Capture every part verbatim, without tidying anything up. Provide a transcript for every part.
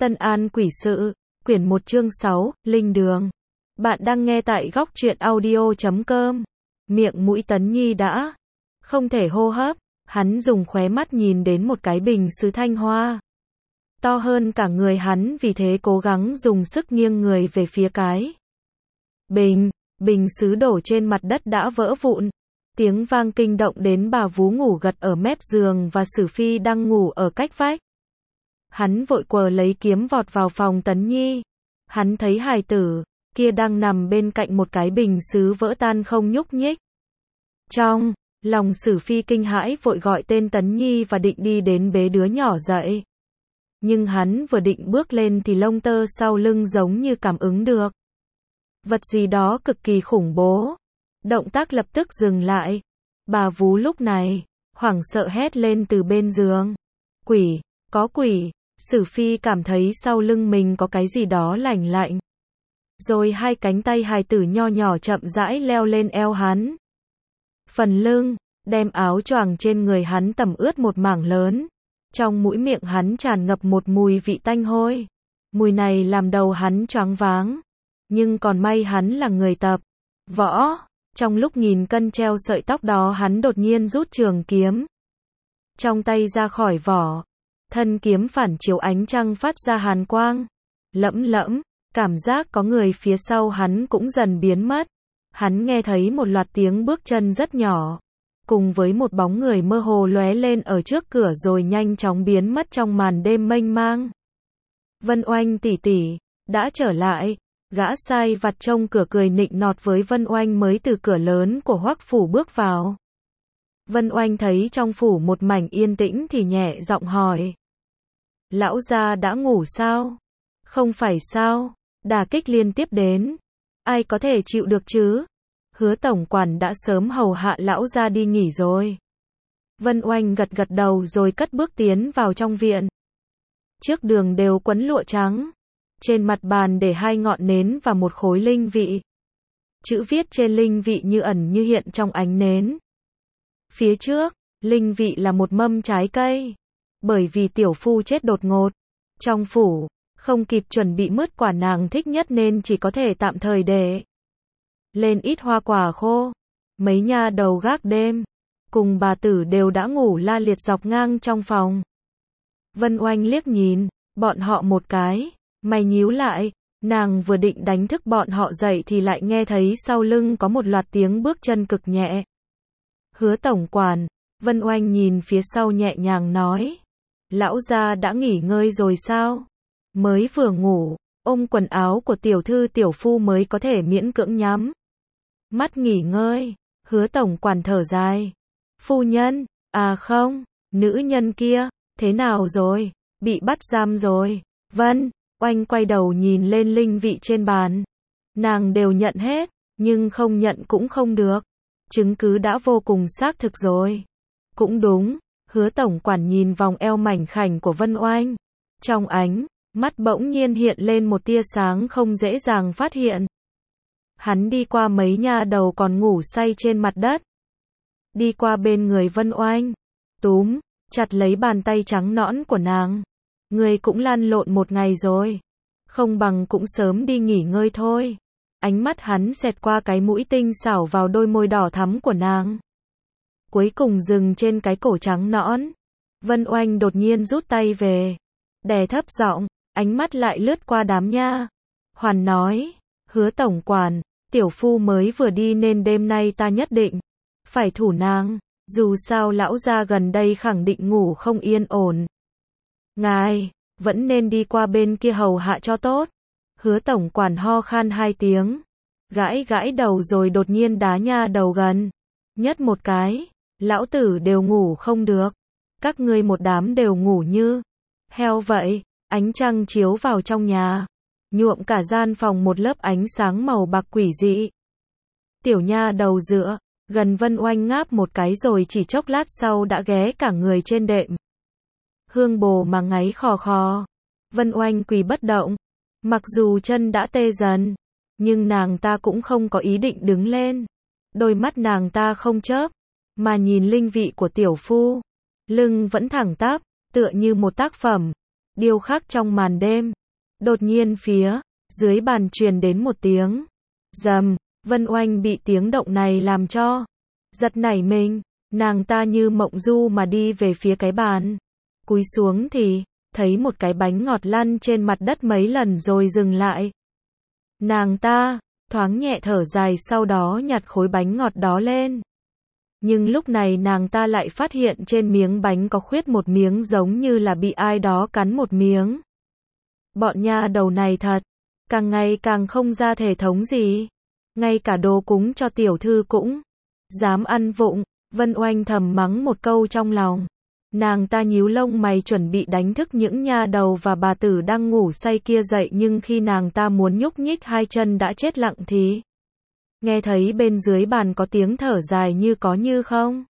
Tân An Quỷ Sự, quyển một chương sáu, Linh Đường. Bạn đang nghe tại góc truyện audio chấm com. Miệng mũi Tấn Nhi đã không thể hô hấp, hắn dùng khóe mắt nhìn đến một cái bình sứ thanh hoa. To hơn cả người hắn, vì thế cố gắng dùng sức nghiêng người về phía cái bình, bình sứ đổ trên mặt đất đã vỡ vụn. Tiếng vang kinh động đến bà vú ngủ gật ở mép giường và Sử Phi đang ngủ ở cách vách. Hắn vội quờ lấy kiếm vọt vào phòng Tấn Nhi. Hắn thấy hài tử kia đang nằm bên cạnh một cái bình sứ vỡ tan không nhúc nhích. Trong lòng Sử Phi kinh hãi, vội gọi tên Tấn Nhi và định đi đến bế đứa nhỏ dậy. Nhưng hắn vừa định bước lên thì lông tơ sau lưng giống như cảm ứng được vật gì đó cực kỳ khủng bố. Động tác lập tức dừng lại. Bà vú lúc này hoảng sợ hét lên từ bên giường. Quỷ, có quỷ. Sử Phi cảm thấy sau lưng mình có cái gì đó lạnh lạnh. Rồi hai cánh tay hài tử nho nhỏ chậm rãi leo lên eo hắn. Phần lưng, đem áo choàng trên người hắn tẩm ướt một mảng lớn. Trong mũi miệng hắn tràn ngập một mùi vị tanh hôi. Mùi này làm đầu hắn choáng váng. Nhưng còn may hắn là người tập võ. Trong lúc nghìn cân treo sợi tóc đó, hắn đột nhiên rút trường kiếm trong tay ra khỏi vỏ. Thân kiếm phản chiếu ánh trăng phát ra hàn quang lẫm lẫm, cảm giác có người phía sau hắn cũng dần biến mất. Hắn nghe thấy một loạt tiếng bước chân rất nhỏ, cùng với một bóng người mơ hồ lóe lên ở trước cửa rồi nhanh chóng biến mất trong màn đêm mênh mang. Vân Oanh tỷ tỷ đã trở lại. Gã sai vặt trông cửa cười nịnh nọt với Vân Oanh mới từ cửa lớn của Hoắc phủ bước vào. Vân Oanh thấy trong phủ một mảnh yên tĩnh thì nhẹ giọng hỏi: Lão gia đã ngủ sao? Không phải sao? Đả kích liên tiếp đến, ai có thể chịu được chứ? Hứa tổng quản đã sớm hầu hạ lão gia đi nghỉ rồi. Vân Oanh gật gật đầu rồi cất bước tiến vào trong viện. Trước đường đều quấn lụa trắng. Trên mặt bàn để hai ngọn nến và một khối linh vị. Chữ viết trên linh vị như ẩn như hiện trong ánh nến. Phía trước, linh vị là một mâm trái cây. Bởi vì tiểu phu chết đột ngột trong phủ, không kịp chuẩn bị mứt quả nàng thích nhất nên chỉ có thể tạm thời để lên ít hoa quả khô. Mấy nha đầu gác đêm cùng bà tử đều đã ngủ la liệt dọc ngang trong phòng. Vân Oanh liếc nhìn bọn họ một cái, mày nhíu lại. Nàng vừa định đánh thức bọn họ dậy thì lại nghe thấy sau lưng có một loạt tiếng bước chân cực nhẹ. Hứa tổng quản. Vân Oanh nhìn phía sau nhẹ nhàng nói: Lão gia đã nghỉ ngơi rồi sao? Mới vừa ngủ, ôm quần áo của tiểu thư tiểu phu mới có thể miễn cưỡng nhắm mắt nghỉ ngơi. Hứa tổng quản thở dài: Phu nhân, à không, nữ nhân kia, thế nào rồi? Bị bắt giam rồi. Vân Oanh quay đầu nhìn lên linh vị trên bàn. Nàng đều nhận hết, nhưng không nhận cũng không được. Chứng cứ đã vô cùng xác thực rồi. Cũng đúng. Hứa tổng quản nhìn vòng eo mảnh khảnh của Vân Oanh. Trong ánh mắt bỗng nhiên hiện lên một tia sáng không dễ dàng phát hiện. Hắn đi qua mấy nha đầu còn ngủ say trên mặt đất. Đi qua bên người Vân Oanh, túm chặt lấy bàn tay trắng nõn của nàng. Người cũng lăn lộn một ngày rồi, không bằng cũng sớm đi nghỉ ngơi thôi. Ánh mắt hắn xẹt qua cái mũi tinh xảo vào đôi môi đỏ thắm của nàng, cuối cùng dừng trên cái cổ trắng nõn. Vân Oanh đột nhiên rút tay về, đè thấp giọng, ánh mắt lại lướt qua đám nha hoàn nói: Hứa tổng quản, tiểu phu mới vừa đi nên đêm nay ta nhất định phải thủ nàng. Dù sao lão gia gần đây khẳng định ngủ không yên ổn. Ngài vẫn nên đi qua bên kia hầu hạ cho tốt. Hứa tổng quản ho khan hai tiếng, gãi gãi đầu rồi đột nhiên đá nha đầu gần nhất một cái. Lão tử đều ngủ không được, các ngươi một đám đều ngủ như heo vậy. Ánh trăng chiếu vào trong nhà, nhuộm cả gian phòng một lớp ánh sáng màu bạc quỷ dị. Tiểu nha đầu dựa gần Vân Oanh ngáp một cái rồi chỉ chốc lát sau đã ghé cả người trên đệm hương bồ mà ngáy khò khò. Vân Oanh quỳ bất động, mặc dù chân đã tê dần, nhưng nàng ta cũng không có ý định đứng lên. Đôi mắt nàng ta không chớp, mà nhìn linh vị của tiểu phu. Lưng vẫn thẳng tắp, tựa như một tác phẩm điêu khắc trong màn đêm. Đột nhiên phía dưới bàn truyền đến một tiếng rầm, Vân Oanh bị tiếng động này làm cho giật nảy mình, nàng ta như mộng du mà đi về phía cái bàn. Cúi xuống thì thấy một cái bánh ngọt lăn trên mặt đất mấy lần rồi dừng lại. Nàng ta thoáng nhẹ thở dài, sau đó nhặt khối bánh ngọt đó lên. Nhưng lúc này nàng ta lại phát hiện trên miếng bánh có khuyết một miếng giống như là bị ai đó cắn một miếng. Bọn nha đầu này thật, càng ngày càng không ra thể thống gì. Ngay cả đồ cúng cho tiểu thư cũng dám ăn vụng. Vân Oanh thầm mắng một câu trong lòng. Nàng ta nhíu lông mày chuẩn bị đánh thức những nha đầu và bà tử đang ngủ say kia dậy, nhưng khi nàng ta muốn nhúc nhích hai chân đã chết lặng thì nghe thấy bên dưới bàn có tiếng thở dài như có như không.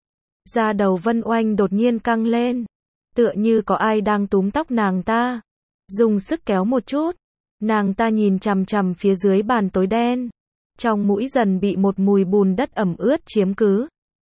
Da đầu Vân Oanh đột nhiên căng lên, tựa như có ai đang túm tóc nàng ta. Dùng sức kéo một chút, nàng ta nhìn chằm chằm phía dưới bàn tối đen. Trong mũi dần bị một mùi bùn đất ẩm ướt chiếm cứ.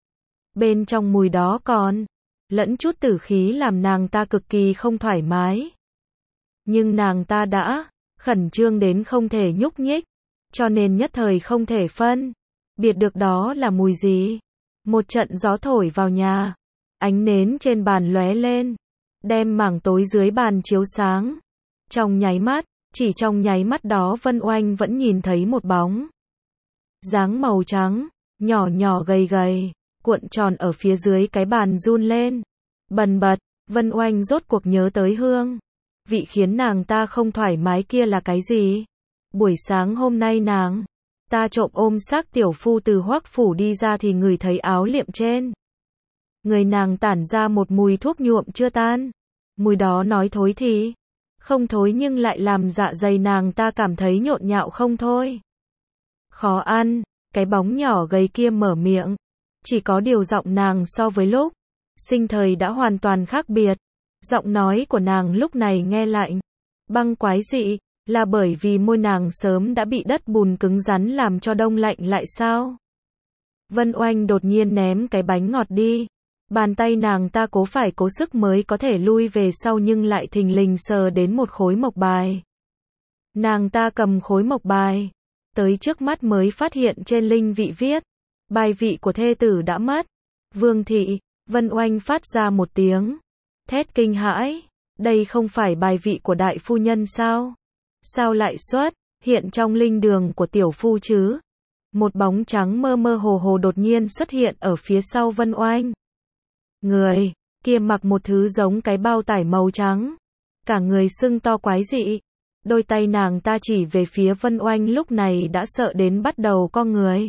Bên trong mùi đó còn lẫn chút tử khí làm nàng ta cực kỳ không thoải mái. Nhưng nàng ta đã khẩn trương đến không thể nhúc nhích, cho nên nhất thời không thể phân biệt được đó là mùi gì. Một trận gió thổi vào nhà, ánh nến trên bàn lóe lên, đem mảng tối dưới bàn chiếu sáng. Trong nháy mắt, chỉ trong nháy mắt đó Vân Oanh vẫn nhìn thấy một bóng dáng màu trắng, nhỏ nhỏ gầy gầy, cuộn tròn ở phía dưới cái bàn run lên. Bần bật, Vân Oanh rốt cuộc nhớ tới hương vị khiến nàng ta không thoải mái kia là cái gì. Buổi sáng hôm nay nàng ta trộm ôm xác tiểu phu từ Hoắc phủ đi ra thì ngửi thấy áo liệm trên người nàng tản ra một mùi thuốc nhuộm chưa tan. Mùi đó nói thối thì không thối, nhưng lại làm dạ dày nàng ta cảm thấy nhộn nhạo không thôi. Khó ăn, cái bóng nhỏ gầy kia mở miệng. Chỉ có điều giọng nàng so với lúc sinh thời đã hoàn toàn khác biệt. Giọng nói của nàng lúc này nghe lạnh băng quái dị, là bởi vì môi nàng sớm đã bị đất bùn cứng rắn làm cho đông lạnh lại sao? Vân Oanh đột nhiên ném cái bánh ngọt đi. Bàn tay nàng ta cố phải cố sức mới có thể lui về sau, nhưng lại thình lình sờ đến một khối mộc bài. Nàng ta cầm khối mộc bài tới trước mắt mới phát hiện trên linh vị viết bài vị của thê tử đã mất. Vương thị. Vân Oanh phát ra một tiếng thét kinh hãi. Đây không phải bài vị của đại phu nhân sao? Sao lại xuất hiện trong linh đường của tiểu phu chứ? Một bóng trắng mơ mơ hồ hồ đột nhiên xuất hiện ở phía sau Vân Oanh. Người kia mặc một thứ giống cái bao tải màu trắng, cả người sưng to quái dị. Đôi tay nàng ta chỉ về phía Vân Oanh lúc này đã sợ đến bắt đầu co người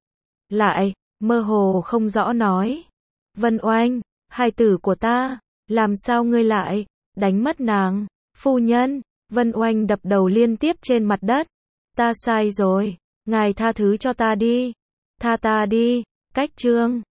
lại, mơ hồ không rõ nói: Vân Oanh, hài tử của ta, làm sao ngươi lại đánh mất nàng? Phu nhân. Vân Oanh đập đầu liên tiếp trên mặt đất. Ta sai rồi, ngài tha thứ cho ta đi, tha ta đi. Cách chương